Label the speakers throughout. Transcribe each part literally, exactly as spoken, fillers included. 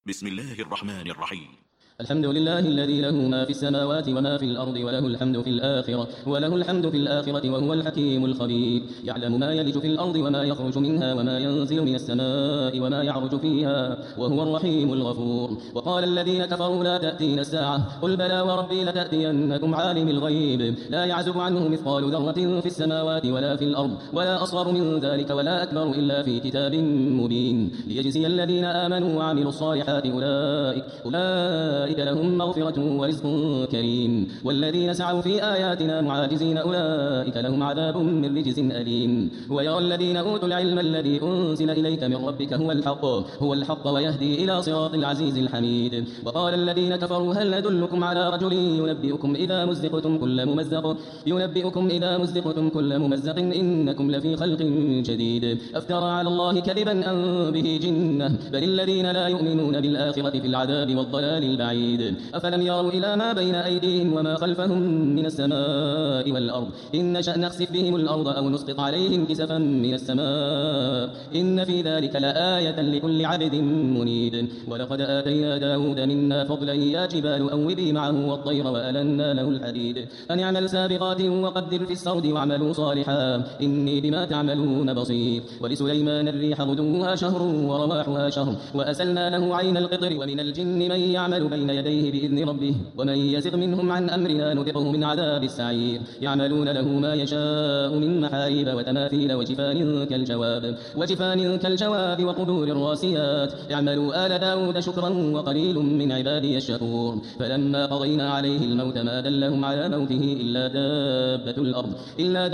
Speaker 1: بسم الله الرحمن الرحيم.
Speaker 2: الحمد لله الذي له ما في السماوات وما في الأرض وله الحمد في الآخرة وله الحمد في الآخرة وهو الحكيم الخبير. يعلم ما يلج في الأرض وما يخرج منها وما ينزل من السماء وما يعرج فيها وهو الرحيم الغفور. وقال الذين كفروا لا تأتينا الساعة قل بلى وربي لتأتينكم عالم الغيب لا يعزب عنه مثقال ذرة في السماوات ولا في الأرض ولا أصغر من ذلك ولا أكبر إلا في كتاب مبين ليجزي الذين آمنوا وعملوا الصالحات أولئك أولئك لهم مغفرة ورزق كريم. والذين سعوا في آياتنا معاجزين أولئك لهم عذاب من رجز أليم. ويرى الذين أوتوا العلم الذي أنزل إليك من ربك هو الحق هو الحق ويهدي إلى صراط العزيز الحميد. وقال الذين كفروا هل ندلكم على رجل ينبئكم إذا مزقتم كل ممزق ينبئكم إذا مزقتم كل ممزق إنكم لفي خلق جديد أفترى على الله كذبا أم به جنة بل الذين لا يؤمنون بالآخرة في العذاب والضلال البعيد. أفلم يروا إلى ما بين أيديهم وما خلفهم من السماء والأرض إن نشأ نخسف بهم الأرض أو نسقط عليهم كسفا من السماء إن في ذلك لآية لكل عبد منيب. ولقد آتينا داود منا فضلا يا جبال أوبي معه والطير وألنا له الحديد أن اعمل سابقات وقدر في السرد واعملوا صالحا إني بما تعملون بصير. ولسليمان الريح غدوها شهر ورواحها شهر وأسلنا له عين القطر ومن الجن من يعمل بين يديه بإذن ربه ومن يزغ منهم عن أمرنا نذقه من عذاب السعير. يعملون له ما يشاء من محاريب وتماثيل وجفان كالجواب وجفان كالجواب وقدور الراسيات اعملوا آل داود شكرا وقليل من عبادي الشكور. فلما قضينا عليه الموت ما دلهم على موته إلا دابة الأرض إلا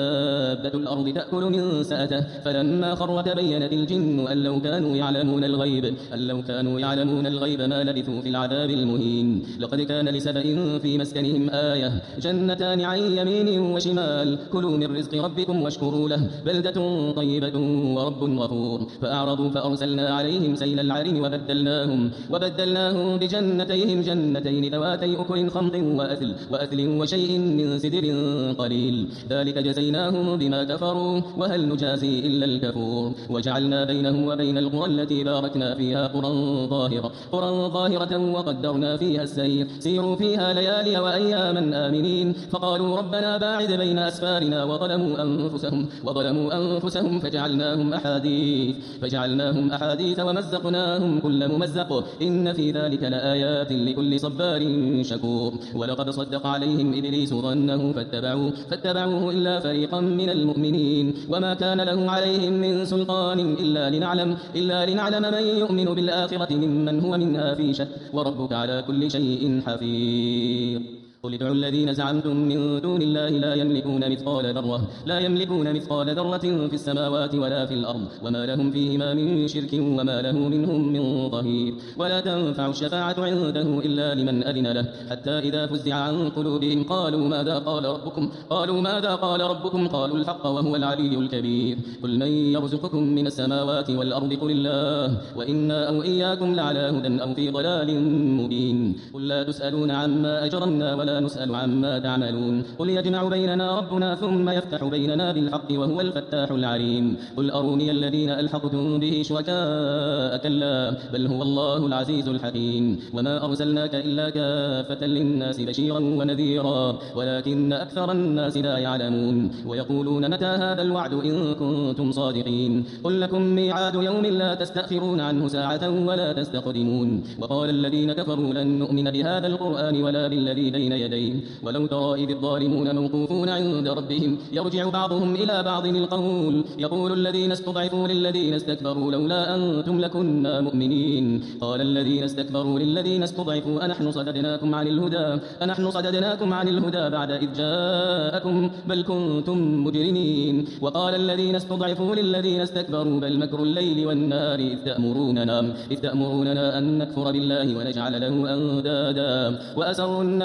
Speaker 2: دابة الأرض تأكل من سأته فلما خر تبينت الجن أن لو كانوا يعلمون الغيب أن لو كانوا يعلمون الغيب ما لبثوا في العذاب المهين. لقد كان لسبأ في مسكنهم آية جنتان عن يمين وشمال كلوا من رزق ربكم واشكروا له بلدة طيبة ورب غفور. فأعرضوا فأرسلنا عليهم سيل العرم وبدلناهم وبدلناهم بجنتيهم جنتين ذواتي أكل خمط وأثل وأثل وشيء من سدر قليل ذلك جزيناهم بما كفروا وهل نجازي إلا الكفور. وجعلنا بينهم وبين القرى التي باركنا فيها قرى ظاهرة قرى ظاهرة وقدرنا فيها السير سيروا فيها ليالي وأياما آمنين. فقالوا ربنا باعد بين أسفارنا وظلموا أنفسهم وظلموا أنفسهم فجعلناهم أحاديث فجعلناهم أحاديث ومزقناهم كل ممزق إن في ذلك لآيات لكل صبار شكور. ولقد صدق عليهم إبليس ظنه فاتبعوه فاتبعوه إلا فريقا من المؤمنين وما كان له عليهم من سلطان إلا لنعلم إلا لنعلم من يؤمن بالآخرة ممن هو منها في شك وربك على كل شيء حفيظ. قل ادعوا الذين زعمتم من دون الله لا يملكون مثقال ذرة لا يملكون مثقال ذرة في السماوات ولا في الأرض وما لهم فيهما من شرك وما له منهم من ظهير. ولا تنفع الشفاعة عنده إلا لمن أذن له حتى إذا فزع عن قلوبهم قالوا ماذا قال ربكم قالوا ماذا قال ربكم قالوا الحق وهو العلي الكبير. قل من يرزقكم من السماوات والأرض قل الله وإنا أو إياكم لعلى هدى أو في ضلال مبين. قل لا تسألون عما أجرمنا ولا نسأل عما تعملون قل يجمع بيننا ربنا ثم يفتح بيننا بالحق وهو الفتاح العليم. قل أروني الذين ألحقتم به شركاء كلا بل هو الله العزيز الحكيم. وما أرسلناك إلا كافة للناس بشيرا ونذيرا ولكن أكثر الناس لا يعلمون. ويقولون متى هذا الوعد إن كنتم صادقين قل لكم ميعاد يوم لا تستأخرون عنه ساعة ولا تستقدمون. وقال الذين كفروا لن نؤمن بهذا القرآن ولا بالذي بين يديه ولو ترى إذ الظالمون موقوفون عند ربهم يرجع بعضهم إلى بعض القول يقول الذين استضعفوا للذين استكبروا لولا أنتم لكنا مؤمنين قال الذين استكبروا للذين استضعفوا أنحن صددناكم عن الهدى أنحن صددناكم عن الهدى بعد إذ جاءكم بل كنتم مجرمين. وقال الذين استضعفوا للذين استكبروا بل مكر الليل والنهار إذ تأمروننا إذ تأمروننا أن نكفر بالله ونجعل له أندادا وأسروا الندامة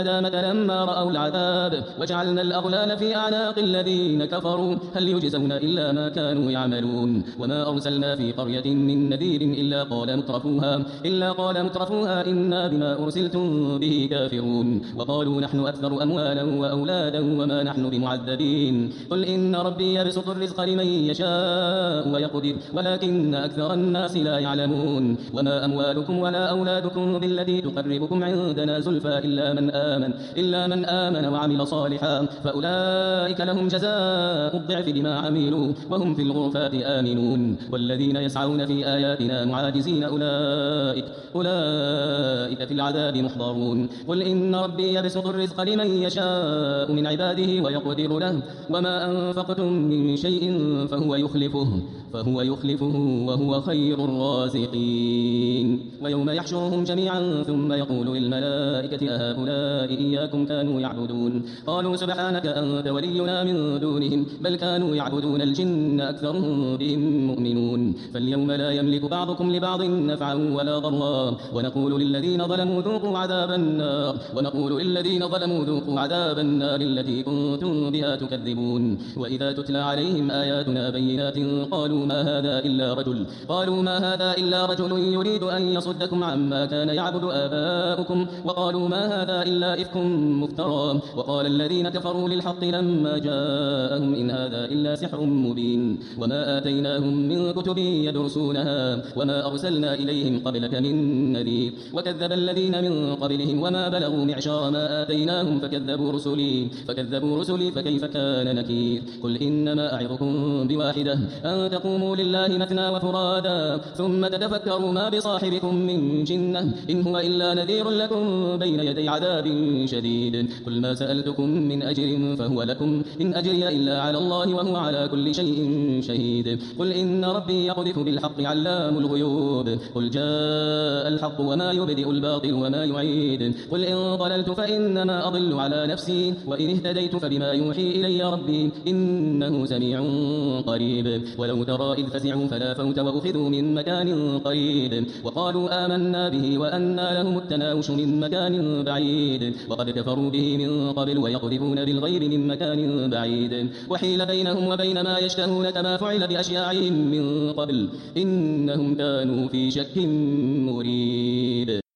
Speaker 2: لما رأوا العذاب وجعلنا الأغلال في أعناق الذين كفروا هل يجزون إلا ما كانوا يعملون وما أرسلنا في قرية من نذير إلا قال مترفوها إلا قال مترفوها إنا بما أرسلتم به كافرون وقالوا نحن أكثر أموالا وأولادا وما نحن بمعذبين قل إن ربي يبسط الرزق لمن يشاء ويقدر ولكن أكثر الناس لا يعلمون وما أموالكم ولا أولادكم بالتي تقربكم عندنا زلفى إلا من آمن إلا من آمن وعمل صالحا فأولئك لهم جزاء الضعف بما عملوا وهم في الغرفات آمنون والذين يسعون في آياتنا معاجزين أولئك أولئك في العذاب محضرون قل إن ربي يبسط الرزق لمن يشاء من عباده ويقدر له وما أنفقتم من شيء فهو يخلفه فهو يخلفه وهو خير الرازقين ويوم يحشرهم جميعا ثم يقول للملائكة أهؤلاء إياكم كانوا يعبدون قالوا سبحانك أنت ولينا من دونهم بل كانوا يعبدون الجن أكثرهم بهم مؤمنون فاليوم لا يملك بعضكم لبعض نفعا ولا ضرا ونقول للذين ظلموا ذوقوا عذاب النار ونقول للذين ظلموا ذوقوا عذاب النار التي كنتم بها تكذبون وإذا تتلى عليهم آياتنا بينات قالوا ما هذا إلا رجل قالوا ما هذا إلا رجل يريد أن يصدكم عما كان يعبد آباؤكم وقالوا ما هذا إلا إفك مفترى وقال الذين كفروا للحق لما جاءهم إن هذا إلا سحر مبين وما آتيناهم من كتب يدرسونها وما أرسلنا إليهم قبلك من نذير وكذب الذين من قبلهم وما بلغوا معشار ما آتيناهم فكذبوا رسلي فكذبوا رسلي فكيف كان نكير قل إنما أعظكم بواحدة أن تقوموا لله مثنى وفرادا ثم تتفكروا ما بصاحبكم من جنة إن هو إلا نذير لكم بين يدي عذاب شديد قل ما سألتكم من أجر فهو لكم إن أجري إلا على الله وهو على كل شيء شهيد قل إن ربي يقذف بالحق علام الغيوب قل جاء الحق وما يبدئ الباطل وما يعيد قل إن ضللت فإنما أضل على نفسي وإن اهتديت فبما يوحي إلي ربي إنه سميع قريب ولو ترى إذ فزعوا فلا فوت وأخذوا من مكان قريب وقالوا آمنا به وأنى لهم التناوش من مكان بعيد وقد كفروا به من قبل ويقذفون بالغيب من مكان بعيد وحيل بينهم وبين ما يشتهون كما فعل بأشياعهم من قبل إنهم كانوا في شك مريب.